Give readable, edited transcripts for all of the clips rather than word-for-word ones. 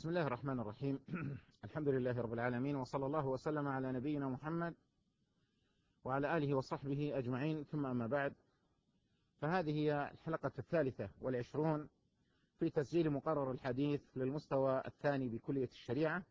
بسم الله الرحمن الرحيم. الحمد لله رب العالمين، وصلى الله وسلم على نبينا محمد وعلى آله وصحبه أجمعين، ثم أما بعد، فهذه هي الحلقة 23 في تسجيل مقرر الحديث للمستوى الثاني بكلية الشريعة.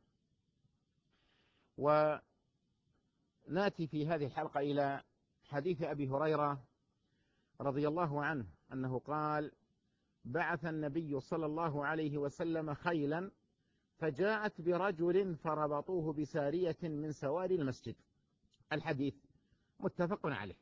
ونأتي في هذه الحلقة إلى حديث أبي هريرة رضي الله عنه أنه قال: بعث النبي صلى الله عليه وسلم خيلا فجاءت برجل فربطوه بسارية من سواري المسجد. الحديث متفق عليه.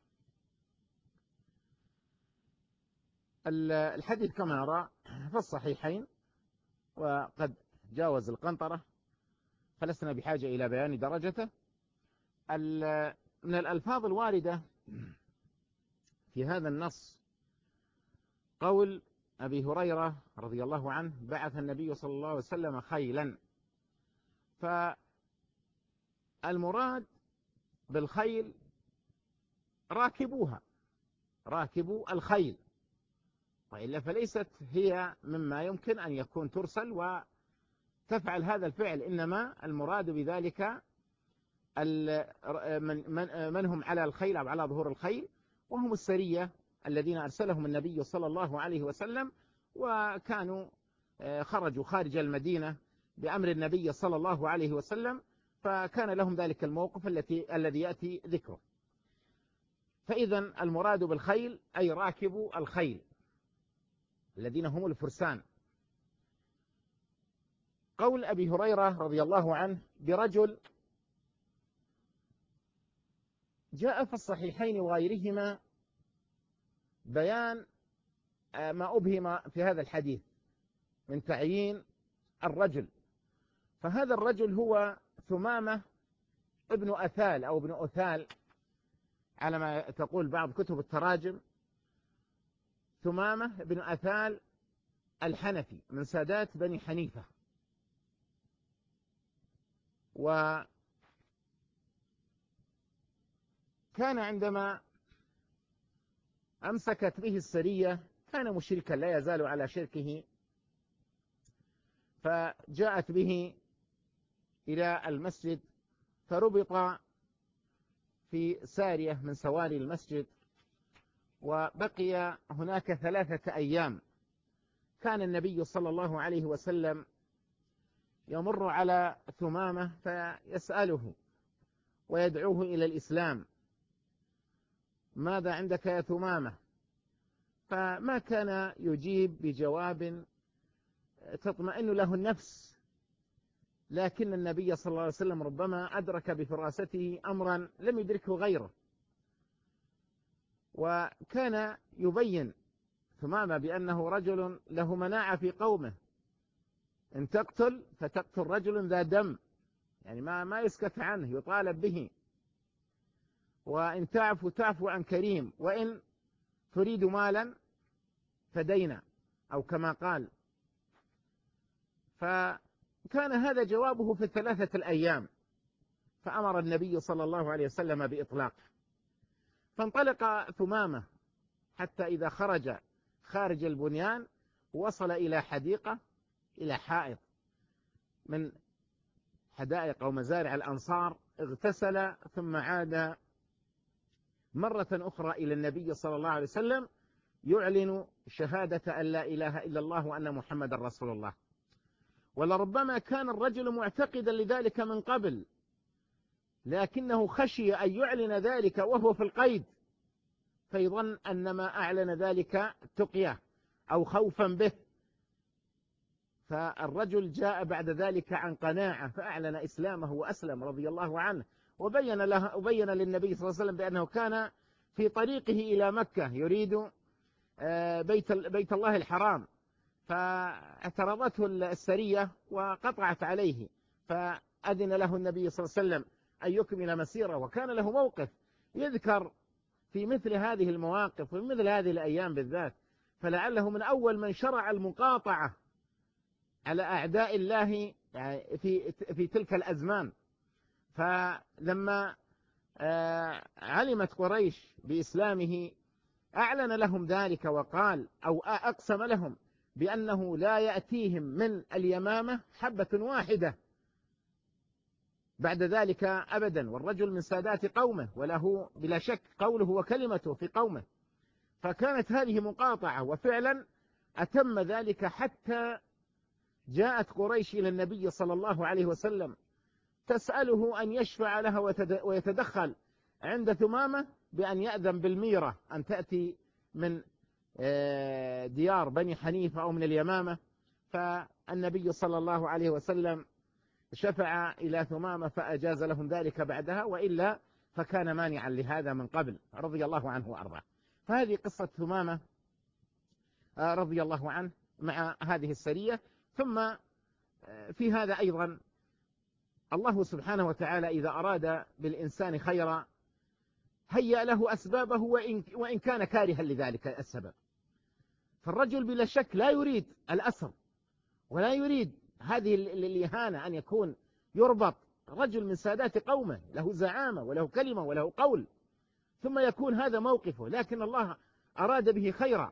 الحديث كما نرى في الصحيحين، وقد جاوز القنطرة، فلسنا بحاجة إلى بيان درجته. من الألفاظ الواردة في هذا النص قول أبي هريرة رضي الله عنه: بعث النبي صلى الله عليه وسلم خيلا. فالمراد بالخيل راكبوها، راكبوا الخيل، وإلا فليست هي مما يمكن أن يكون ترسل وتفعل هذا الفعل، إنما المراد بذلك من هم على الخيل أو على ظهور الخيل، وهم السرية الذين أرسلهم النبي صلى الله عليه وسلم، وكانوا خرجوا خارج المدينة بأمر النبي صلى الله عليه وسلم، فكان لهم ذلك الموقف الذي يأتي ذكره. فإذا المراد بالخيل أي راكبوا الخيل الذين هم الفرسان. قول أبي هريرة رضي الله عنه برجل جاء في الصحيحين وغيرهما بيان ما أبهم في هذا الحديث من تعيين الرجل. فهذا الرجل هو ثمامة ابن أثال أو ابن أثال على ما تقول بعض كتب التراجم، ثمامة ابن أثال الحنفي من سادات بني حنيفة. وكان عندما أمسكت به السرية كان مشركا لا يزال على شركه، فجاءت به إلى المسجد فربط في سارية من سواري المسجد، وبقي هناك 3 أيام. كان النبي صلى الله عليه وسلم يمر على ثمامة فيسأله ويدعوه إلى الإسلام: ماذا عندك يا ثمامة؟ فما كان يجيب بجواب تطمئن له النفس، لكن النبي صلى الله عليه وسلم ربما أدرك بفراسته أمرا لم يدركه غيره، وكان يبين ثمامة بأنه رجل له مناعة في قومه، إن تقتل فتقتل رجل ذا دم، يعني ما يسكت عنه، يطالب به، وإن تعفو عن كريم، وإن تريد مالا فدينا، أو كما قال. فكان هذا جوابه في 3 أيام، فأمر النبي صلى الله عليه وسلم بإطلاق. فانطلق ثمامة حتى إذا خارج البنيان وصل إلى حديقة، إلى حائط من حدائق أو مزارع الأنصار، اغتسل ثم عاد مرة أخرى إلى النبي صلى الله عليه وسلم يعلن شهادة أن لا إله إلا الله وأن محمد رسول الله. ولربما كان الرجل معتقدا لذلك من قبل، لكنه خشي أن يعلن ذلك وهو في القيد، فيظن أن ما أعلن ذلك تقية أو خوفا به. فالرجل جاء بعد ذلك عن قناعة فأعلن إسلامه وأسلم رضي الله عنه، وبين للنبي صلى الله عليه وسلم بأنه كان في طريقه إلى مكة يريد بيت الله الحرام، فاعترضته السرية وقطعت عليه، فأذن له النبي صلى الله عليه وسلم أن يكمل مسيره. وكان له موقف يذكر في مثل هذه المواقف وفي مثل هذه الأيام بالذات، فلعله من أول من شرع المقاطعة على أعداء الله في تلك الأزمان. فلما علمت قريش بإسلامه أعلن لهم ذلك، وقال أو أقسم لهم بأنه لا يأتيهم من اليمامة حبة واحدة بعد ذلك أبدا، والرجل من سادات قومه، وله بلا شك قوله وكلمته في قومه. فكانت هذه مقاطعة، وفعلا أتم ذلك حتى جاءت قريش إلى النبي صلى الله عليه وسلم تسأله أن يشفع لها ويتدخل عند ثمامة بأن يأذن بالميرة أن تأتي من ديار بني حنيفة أو من اليمامة. فالنبي صلى الله عليه وسلم شفع إلى ثمامة فأجاز لهم ذلك بعدها، وإلا فكان مانعا لهذا من قبل، رضي الله عنه وأرضاه. فهذه قصة ثمامة رضي الله عنه مع هذه السرية. ثم في هذا أيضا الله سبحانه وتعالى إذا أراد بالإنسان خيرا هيأ له أسبابه وإن كان كارها لذلك السبب. فالرجل بلا شك لا يريد الأسر، ولا يريد هذه الإهانة، أن يكون يربط رجل من سادات قومه له زعامة وله كلمة وله قول، ثم يكون هذا موقفه، لكن الله أراد به خيرا.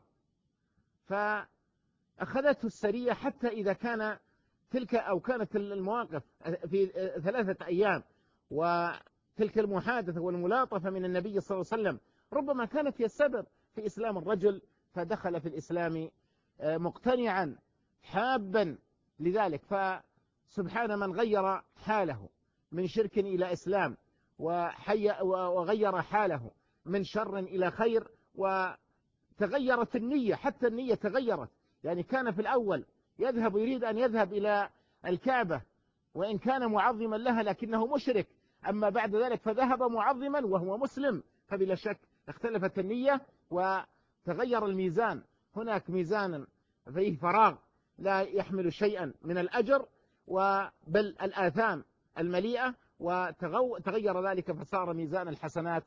فأخذته السرية حتى إذا كان كانت المواقف في 3 أيام، وتلك المحادثة والملاطفة من النبي صلى الله عليه وسلم ربما كانت هي السبب في إسلام الرجل، فدخل في الإسلام مقتنعا حابا لذلك. فسبحان من غير حاله من شرك إلى إسلام، وغير حاله من شر إلى خير، وتغيرت النية، حتى النية تغيرت. يعني كان في الأول يريد أن يذهب إلى الكعبة وإن كان معظما لها لكنه مشرك، أما بعد ذلك فذهب معظما وهو مسلم، فبلا شك اختلفت النية وتغير الميزان. هناك ميزان فيه فراغ لا يحمل شيئا من الأجر بل الآثام المليئة، وتغير ذلك فصار ميزان الحسنات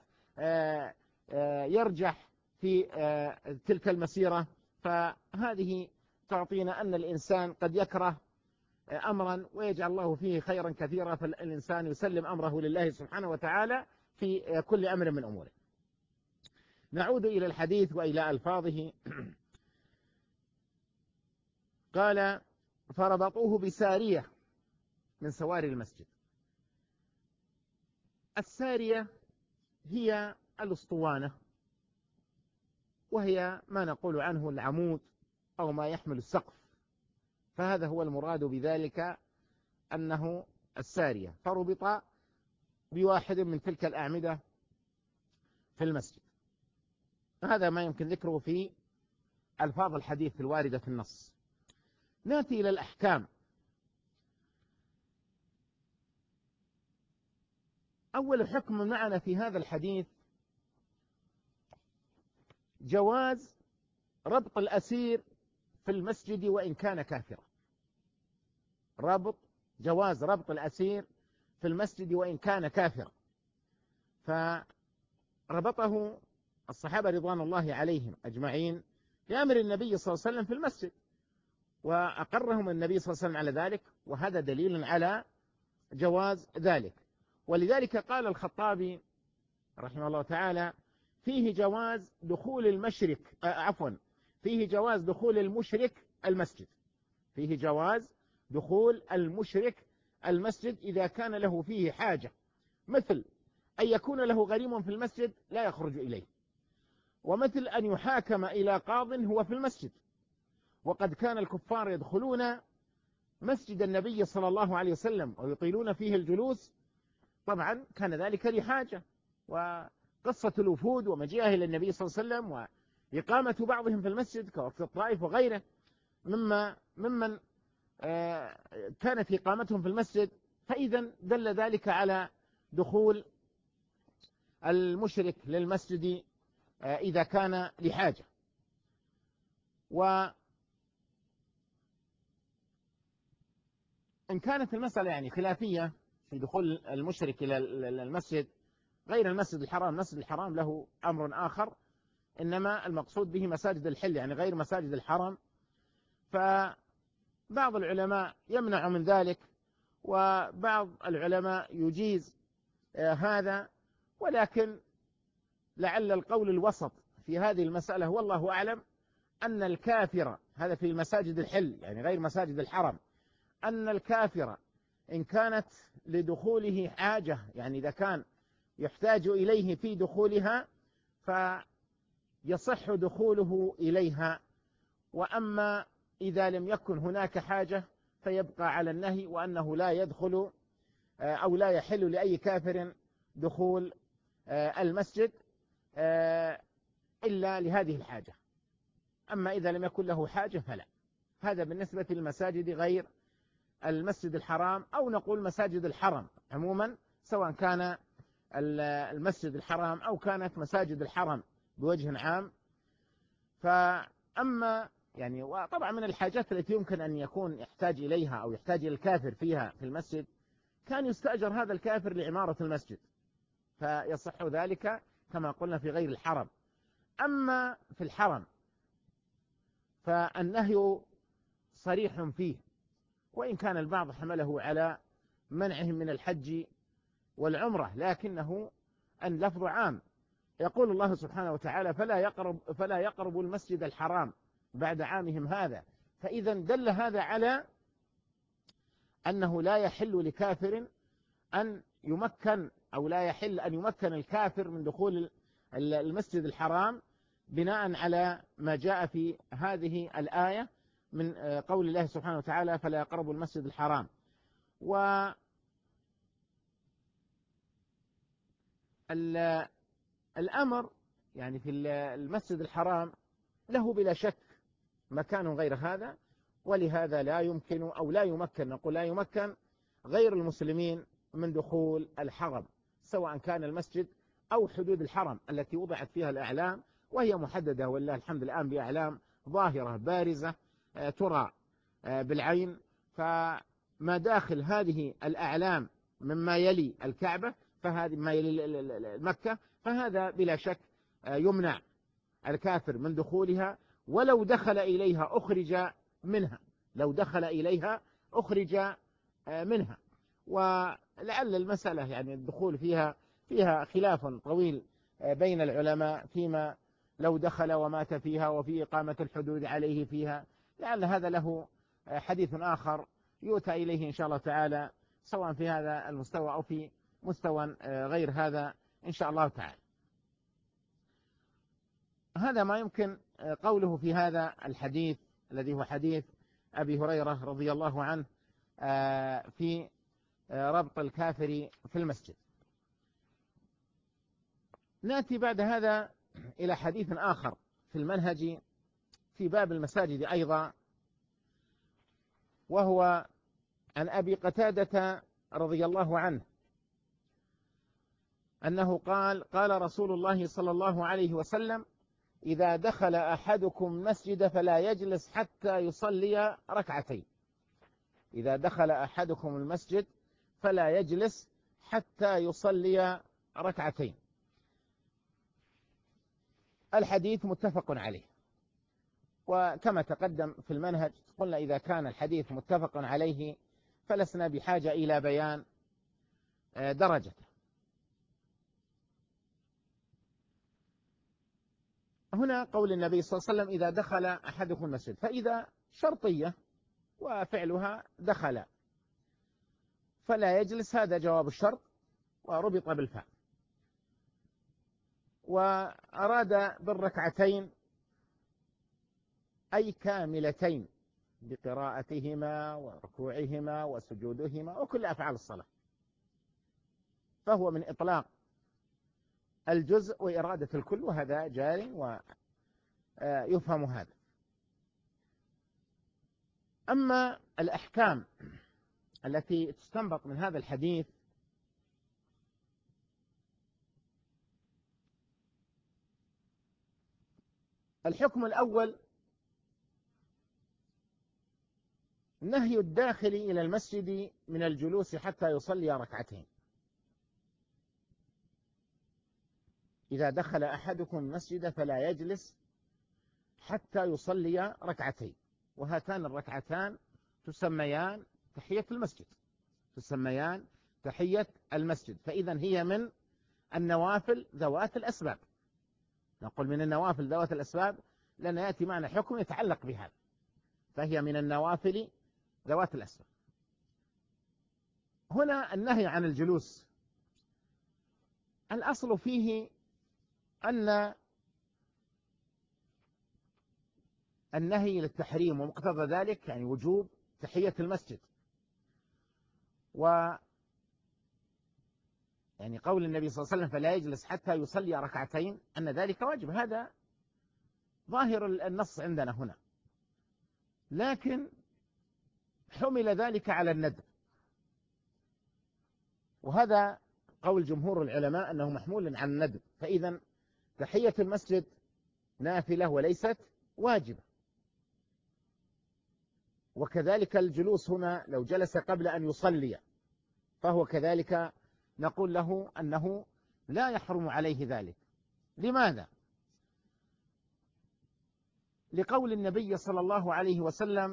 يرجح في تلك المسيرة. فهذه تعطينا أن الإنسان قد يكره أمرا ويجعل الله فيه خيرا كثيرا، فالإنسان يسلم أمره لله سبحانه وتعالى في كل أمر من أموره. نعود إلى الحديث وإلى ألفاظه. قال: فربطوه بسارية من سواري المسجد. السارية هي الأسطوانة، وهي ما نقول عنه العمود أو ما يحمل السقف، فهذا هو المراد بذلك، أنه السارية. فربط بواحد من تلك الأعمدة في المسجد. هذا ما يمكن ذكره في ألفاظ الحديث الواردة في النص. نأتي إلى الأحكام. أول حكم معنا في هذا الحديث جواز ربط الأسير في المسجد وإن كان كافرا. جواز ربط الأسير في المسجد وإن كان كافرا. فربطه الصحابة رضوان الله عليهم أجمعين بأمر النبي صلى الله عليه وسلم في المسجد، وأقرهم النبي صلى الله عليه وسلم على ذلك، وهذا دليل على جواز ذلك. ولذلك قال الخطابي رحمه الله تعالى: فيه جواز دخول فيه جواز دخول المشرك المسجد. فيه جواز دخول المشرك المسجد إذا كان له فيه حاجة، مثل أن يكون له غريم في المسجد لا يخرج إليه، ومثل أن يحاكم إلى قاض هو في المسجد. وقد كان الكفار يدخلون مسجد النبي صلى الله عليه وسلم ويطيلون فيه الجلوس، طبعا كان ذلك لحاجة، وقصة الوفود ومجيئه إلى النبي صلى الله عليه وسلم وإقامة بعضهم في المسجد كوقت الطائف وغيره ممن كانت إقامتهم في المسجد، فإذا دل ذلك على دخول المشرك للمسجد إذا كان لحاجة. وإن كانت المسألة يعني خلافية في دخول المشرك إلى المسجد غير المسجد الحرام، المسجد الحرام له أمر آخر، إنما المقصود به مساجد الحل يعني غير مساجد الحرم، فبعض العلماء يمنع من ذلك، وبعض العلماء يجيز هذا، ولكن لعل القول الوسط في هذه المسألة والله أعلم أن الكافر هذا في المساجد الحل يعني غير مساجد الحرم، أن الكافر إن كانت لدخوله حاجة، يعني إذا كان يحتاج إليه في دخولها فيصح دخوله إليها، وأما إذا لم يكن هناك حاجة فيبقى على النهي، وأنه لا يدخل أو لا يحل لأي كافر دخول المسجد إلا لهذه الحاجة. أما إذا لم يكن له حاجة فلا. هذا بالنسبة للمساجد غير المسجد الحرام، أو نقول مساجد الحرم عموما، سواء كان المسجد الحرام أو كانت مساجد الحرم بوجه عام. فأما يعني وطبعا من الحاجات التي يمكن أن يكون يحتاج إليها أو يحتاج الكافر فيها في المسجد، كان يستأجر هذا الكافر لعمارة المسجد، فيصح ذلك كما قلنا في غير الحرم. أما في الحرم فالنهي صريح فيه، وإن كان البعض حمله على منعهم من الحج والعمرة، لكنه اللفظ عام. يقول الله سبحانه وتعالى فلا يقرب المسجد الحرام بعد عامهم هذا. فإذا دل هذا على أنه لا يحل لكافر أن يمكن، أو لا يحل أن يمكن الكافر من دخول المسجد الحرام، بناء على ما جاء في هذه الآية من قول الله سبحانه وتعالى فلا يقربوا المسجد الحرام. والأمر يعني في المسجد الحرام له بلا شك مكان غير هذا، ولهذا لا يمكن أو لا يمكن، نقول لا يمكن غير المسلمين من دخول الحرم، سواء كان المسجد أو حدود الحرم التي وضعت فيها الأعلام، وهي محددة ولله الحمد الآن بأعلام ظاهرة بارزة ترى بالعين. فما داخل هذه الأعلام مما يلي الكعبة، فهذه ما يلي مكة، فهذا بلا شك يمنع الكافر من دخولها، ولو دخل إليها أخرج منها، لو دخل إليها أخرج منها. ولعل المسألة يعني الدخول فيها خلاف طويل بين العلماء فيما لو دخل ومات فيها، وفي إقامة الحدود عليه فيها، لعل هذا له حديث آخر يؤتى إليه إن شاء الله تعالى، سواء في هذا المستوى أو في مستوى غير هذا إن شاء الله تعالى. هذا ما يمكن قوله في هذا الحديث الذي هو حديث أبي هريرة رضي الله عنه في ربط الكافر في المسجد. نأتي بعد هذا إلى حديث آخر في المنهج في باب المساجد أيضا، وهو عن أبي قتادة رضي الله عنه أنه قال رسول الله صلى الله عليه وسلم إذا دخل أحدكم مسجد فلا يجلس حتى يصلي ركعتين. إذا دخل أحدكم المسجد فلا يجلس حتى يصلي ركعتين. الحديث متفق عليه، وكما تقدم في المنهج قلنا إذا كان الحديث متفق عليه فلسنا بحاجة إلى بيان درجته. هنا قول النبي صلى الله عليه وسلم إذا دخل أحدكم المسجد، فإذا شرطية وفعلها دخل فلا يجلس، هذا جواب الشرط وربط بالفعل. وأراد بالركعتين أي كاملتين بقراءتهما وركوعهما وسجودهما وكل أفعال الصلاة، فهو من إطلاق الجزء وإرادة الكل، وهذا جار ويفهم هذا. أما الأحكام التي تستنبط من هذا الحديث الحكم الأول نهي الداخل إلى المسجد من الجلوس حتى يصلي ركعتين. إذا دخل أحدكم المسجد فلا يجلس حتى يصلي ركعتين، وهاتان الركعتان تسميان تحية المسجد، تسميان تحية المسجد، فإذا هي من النوافل ذوات الأسباب. نقول من النوافل ذوات الأسباب لأن يأتي معنا حكم يتعلق بهذا. فهي من النوافل ذوات الأسباب. هنا النهي عن الجلوس الأصل فيه أن النهي للتحريم، ومقتضى ذلك يعني وجوب تحية المسجد، يعني قول النبي صلى الله عليه وسلم فلا يجلس حتى يصلي ركعتين أن ذلك واجب، هذا ظاهر النص عندنا هنا، لكن حمل ذلك على الندب، وهذا قول جمهور العلماء أنه محمول على الندب، فإذا تحية المسجد نافلة وليست واجبة. وكذلك الجلوس هنا لو جلس قبل أن يصلي فهو كذلك نقول له أنه لا يحرم عليه ذلك. لماذا؟ لقول النبي صلى الله عليه وسلم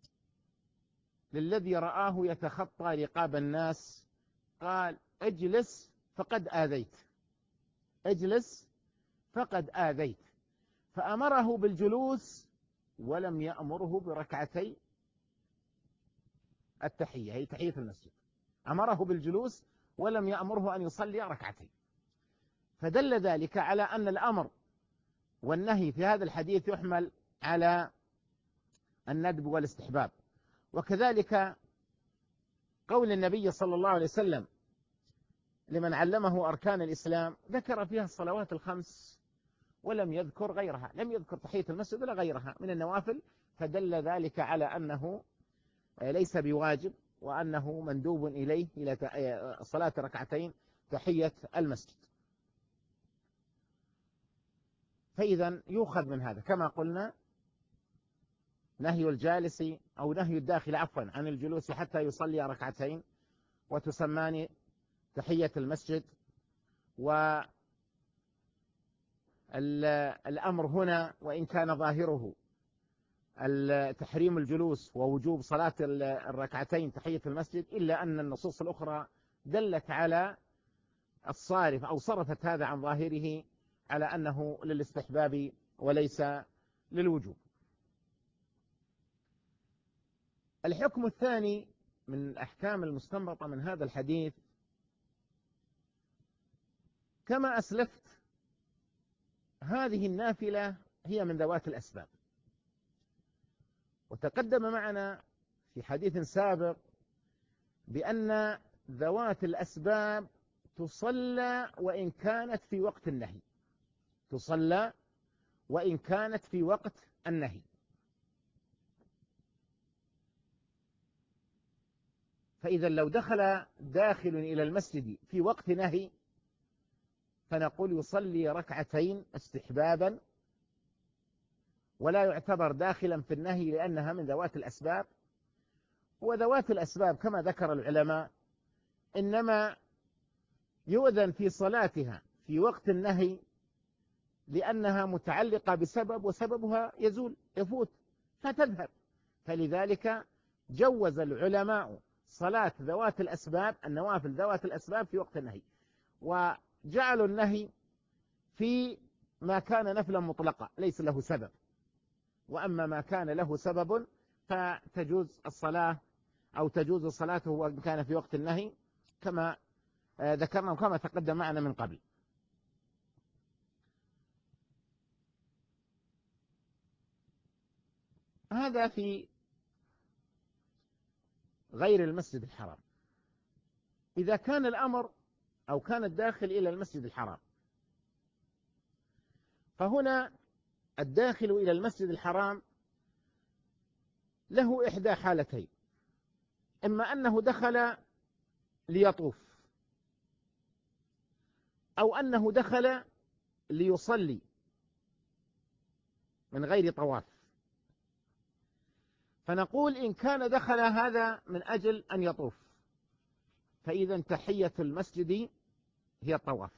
للذي رآه يتخطى رقاب الناس قال اجلس فقد آذيت، اجلس فقد آذيت، فأمره بالجلوس ولم يأمره بركعتي التحية، هي تحية المسجد، أمره بالجلوس ولم يأمره أن يصلي ركعتين، فدل ذلك على أن الأمر والنهي في هذا الحديث يحمل على الندب والاستحباب. وكذلك قول النبي صلى الله عليه وسلم لمن علمه أركان الإسلام ذكر فيها الصلوات الخمس ولم يذكر غيرها، لم يذكر تحية المسجد ولا غيرها من النوافل، فدل ذلك على أنه ليس بواجب، وأنه مندوب إليه إلى صلاة ركعتين تحية المسجد. فإذا يؤخذ من هذا كما قلنا نهي الجالس أو نهي الداخل عفوا عن الجلوس حتى يصلي ركعتين، وتسمان تحية المسجد. والأمر هنا وإن كان ظاهره تحريم الجلوس ووجوب صلاة الركعتين تحية المسجد، إلا أن النصوص الأخرى دلت على الصارف أو صرفت هذا عن ظاهره على أنه للاستحباب وليس للوجوب. الحكم الثاني من الأحكام المستنبطة من هذا الحديث كما أسلفت هذه النافلة هي من ذوات الأسباب، وتقدم معنا في حديث سابق بأن ذوات الأسباب تصلى وإن كانت في وقت النهي، تصلى وإن كانت في وقت النهي. فإذا لو دخل داخل إلى المسجد في وقت نهي فنقول يصلي ركعتين استحبابا، ولا يعتبر داخلا في النهي لأنها من ذوات الأسباب. وذوات الأسباب كما ذكر العلماء إنما يؤذن في صلاتها في وقت النهي لأنها متعلقة بسبب، وسببها يزول يفوت فتذهب، فلذلك جوز العلماء صلاة ذوات الأسباب النوافل ذوات الأسباب في وقت النهي، وجعلوا النهي في ما كان نفلا مطلقا ليس له سبب، وأما ما كان له سبب فتجوز الصلاة أو تجوز صلاته وإن كان في وقت النهي كما ذكرنا وكما تقدم معنا من قبل. هذا في غير المسجد الحرام. إذا كان الأمر أو كان الداخل إلى المسجد الحرام، فهنا الداخل إلى المسجد الحرام له إحدى حالتين: إما أنه دخل ليطوف، أو أنه دخل ليصلي من غير طواف. فنقول إن كان دخل هذا من أجل أن يطوف فإذا تحية المسجد هي الطواف،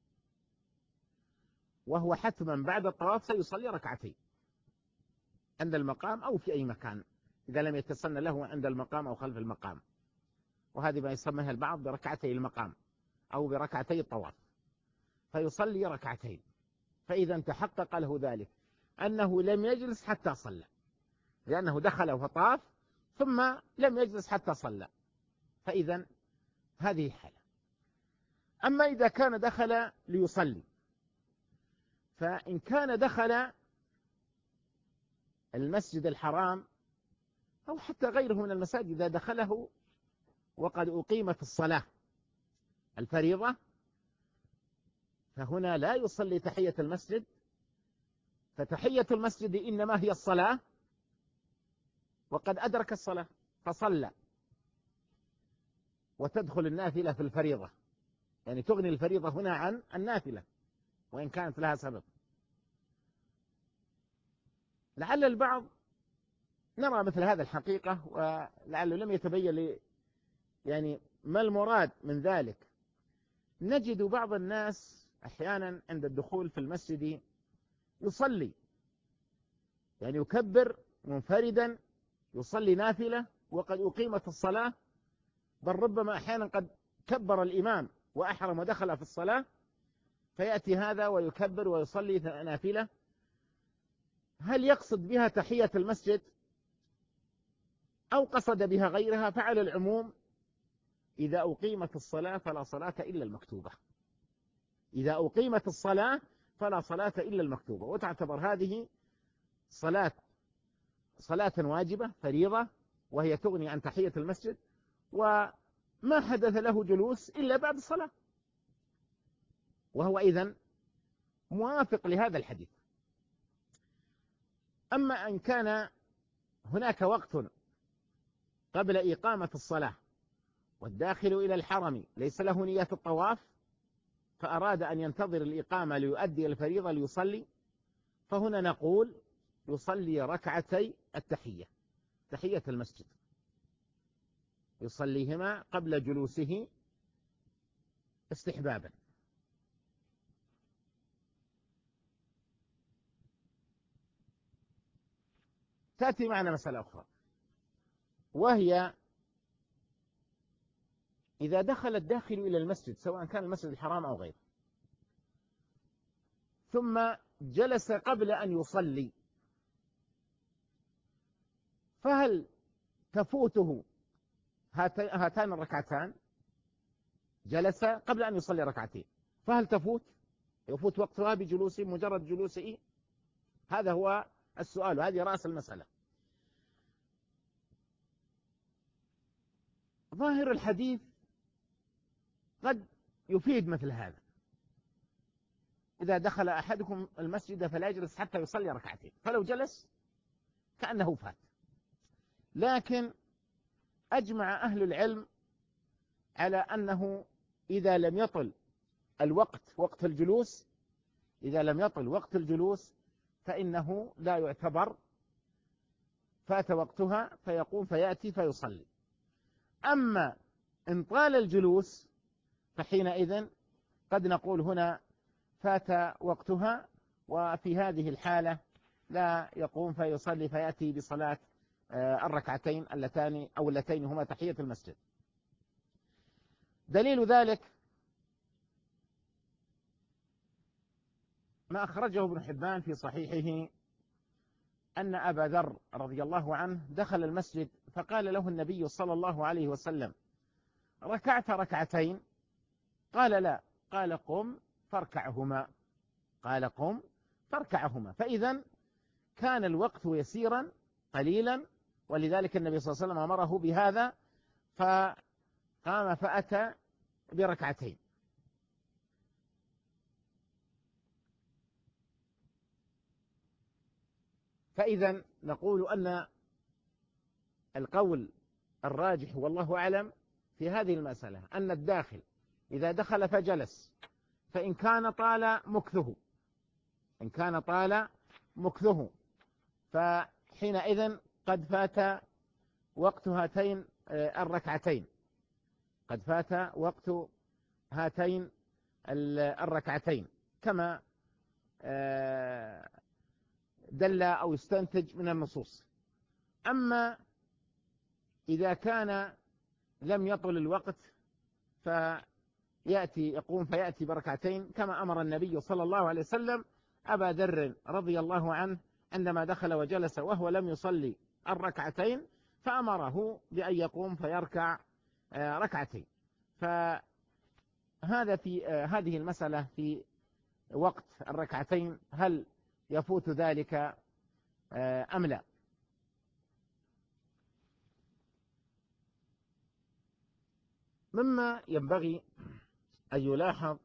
وهو حتما بعد الطواف سيصلي ركعتين عند المقام أو في أي مكان إذا لم يتسنى له عند المقام أو خلف المقام، وهذه ما يسميها البعض بركعتي المقام أو بركعتي الطواف، فيصلي ركعتين. فإذا تحقق له ذلك أنه لم يجلس حتى صلى، لأنه دخل فطاف ثم لم يجلس حتى صلى، فإذا هذه حالة. أما إذا كان دخل ليصلي، فإن كان دخل المسجد الحرام أو حتى غيره من المساجد، إذا دخله وقد أقيمت الصلاة الفريضة، فهنا لا يصلي تحية المسجد، فتحية المسجد إنما هي الصلاة، وقد أدرك الصلاة فصلى، وتدخل النافلة في الفريضة، يعني تغني الفريضة هنا عن النافلة وإن كانت لها سبب. لعل البعض نرى مثل هذا الحقيقة، ولعله لم يتبين لي يعني ما المراد من ذلك. نجد بعض الناس أحيانا عند الدخول في المسجد يصلي، يعني يكبر منفردا يصلي نافلة وقد أقيمت الصلاة، بل ربما أحيانا قد كبر الإمام وأحرم ودخل في الصلاة، فيأتي هذا ويكبر ويصلي نافلة. هل يقصد بها تحية المسجد أو قصد بها غيرها؟ فعلى العموم إذا أقيمت الصلاة فلا صلاة إلا المكتوبة، إذا أقيمت الصلاة فلا صلاة إلا المكتوبة، وتعتبر هذه صلاة واجبة فريضة، وهي تغني عن تحية المسجد، وما حدث له جلوس إلا بعد الصلاة، وهو إذن موافق لهذا الحديث. أما أن كان هناك وقت قبل إقامة الصلاة والداخل إلى الحرم ليس له نية الطواف، فأراد أن ينتظر الإقامة ليؤدي الفريضة ليصلي، فهنا نقول يصلي ركعتي التحية، تحية المسجد، يصليهما قبل جلوسه استحبابا. تأتي معنا مسألة أخرى، وهي إذا دخل الداخل إلى المسجد سواء كان المسجد الحرام أو غيره، ثم جلس قبل أن يصلي، فهل تفوته هاتان الركعتان؟ جلس قبل أن يصلي ركعتين، فهل يفوت وقتها بجلوسه مجرد جلوسه؟ هذا هو السؤال، وهذه رأس المسألة. ظاهر الحديث قد يفيد مثل هذا: إذا دخل أحدكم المسجد فلا يجلس حتى يصلي ركعتين، فلو جلس كأنه فات. لكن أجمع أهل العلم على أنه إذا لم يطل وقت الجلوس، إذا لم يطل وقت الجلوس فإنه لا يعتبر فات وقتها، فيقوم فيأتي فيصلي. أما إن طال الجلوس فحينئذ قد نقول هنا فات وقتها، وفي هذه الحالة لا يقوم فيصلي، فيأتي بصلاة الركعتين اللتين هما تحية المسجد. دليل ذلك ما أخرجه ابن حبان في صحيحه أن أبا ذر رضي الله عنه دخل المسجد فقال له النبي صلى الله عليه وسلم: ركعت ركعتين؟ قال: لا. قال: قم فاركعهما. قال: قم فاركعهما. فإذا كان الوقت يسيرا قليلا، ولذلك النبي صلى الله عليه وسلم أمره بهذا، فقام فأتى بركعتين. فإذا نقول أن القول الراجح والله أعلم في هذه المسألة أن الداخل إذا دخل فجلس، فإن كان طال مكثه فحينئذ قد فات وقت هاتين الركعتين، كما دل أو استنتج من النصوص. أما إذا كان لم يطل الوقت يقوم فيأتي بركعتين، كما أمر النبي صلى الله عليه وسلم أبا ذر رضي الله عنه عندما دخل وجلس وهو لم يصلي الركعتين، فأمره بأن يقوم فيركع ركعتين. فهذا في هذه المسألة في وقت الركعتين، هل يفوت ذلك أم لا؟ مما ينبغي أن يلاحظ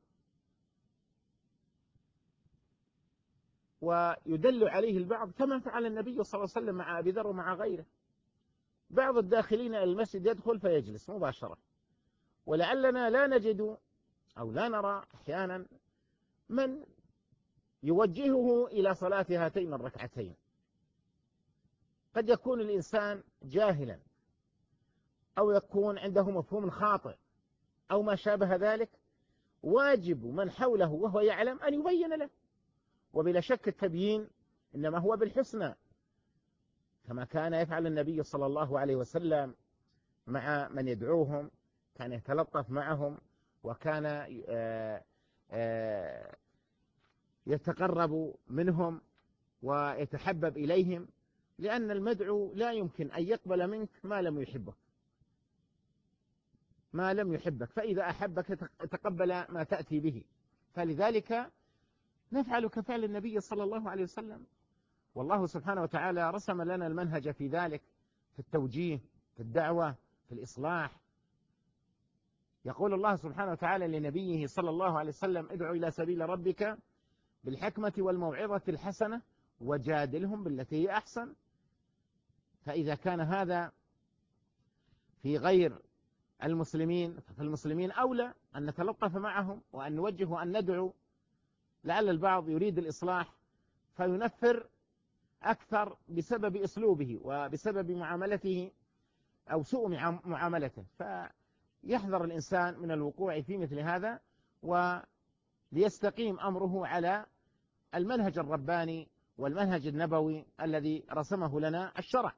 ويدل عليه البعض كما فعل النبي صلى الله عليه وسلم مع أبي ذر ومع غيره. بعض الداخلين إلى المسجد يدخل فيجلس مباشرة، ولعلنا لا نجد أو لا نرى أحيانا من يوجهه إلى صلاة هاتين الركعتين. قد يكون الإنسان جاهلا، أو يكون عنده مفهوم خاطئ أو ما شابه ذلك. واجب من حوله وهو يعلم أن يبين له، وبلا شك التبيين إنما هو بالحسنى، كما كان يفعل النبي صلى الله عليه وسلم مع من يدعوهم، كان يتلطف معهم، وكان يتقرب منهم ويتحبب إليهم، لأن المدعو لا يمكن أن يقبل منك ما لم يحبك، فإذا أحبك تقبل ما تأتي به. فلذلك نفعل كفعل النبي صلى الله عليه وسلم، والله سبحانه وتعالى رسم لنا المنهج في ذلك، في التوجيه، في الدعوة، في الإصلاح. يقول الله سبحانه وتعالى لنبيه صلى الله عليه وسلم: ادعو إلى سبيل ربك بالحكمة والموعظة الحسنة وجادلهم بالتي هي أحسن. فإذا كان هذا في غير المسلمين، ففي المسلمين أولى أن نتلطف معهم وأن نوجه وأن ندعو. لعل البعض يريد الإصلاح فينفر أكثر بسبب أسلوبه وبسبب معاملته أو سوء معاملته، فيحذر الإنسان من الوقوع في مثل هذا، وليستقيم أمره على المنهج الرباني والمنهج النبوي الذي رسمه لنا الشرع.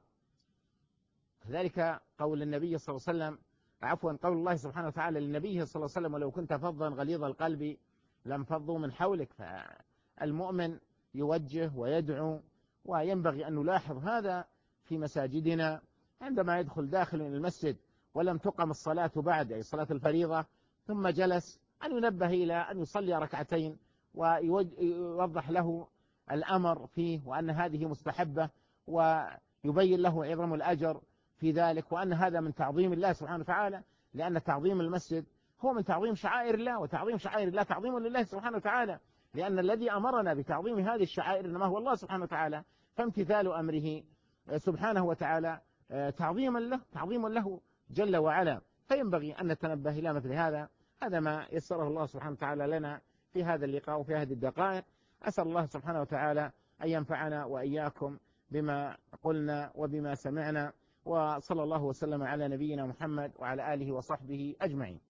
كذلك قول النبي صلى الله عليه وسلم، قول الله سبحانه وتعالى للنبي صلى الله عليه وسلم: ولو كنت فظا غليظ القلب لانفضوا من حولك. فالمؤمن يوجه ويدعو، وينبغي أن نلاحظ هذا في مساجدنا عندما يدخل داخل المسجد ولم تقم الصلاة بعد، أي صلاة الفريضة، ثم جلس، أن ينبه إلى أن يصلي ركعتين ويوضح له الأمر فيه، وأن هذه مستحبة، ويبين له عظم الأجر في ذلك، وأن هذا من تعظيم الله سبحانه وتعالى، لأن تعظيم المسجد هو من تعظيم شعائر الله، وتعظيم شعائر الله تعظيم لله سبحانه وتعالى، لأن الذي أمرنا بتعظيم هذه الشعائر إنما هو الله سبحانه وتعالى، فامتثال أمره سبحانه وتعالى تعظيم له جل وعلا. فينبغي أن نتنبه إلى مثل هذا. هذا ما يسره الله سبحانه وتعالى لنا في هذا اللقاء وفي هذه الدقائق. أسأل الله سبحانه وتعالى أن ينفعنا وإياكم بما قلنا وبما سمعنا، وصلى الله وسلم على نبينا محمد وعلى آله وصحبه أجمعين.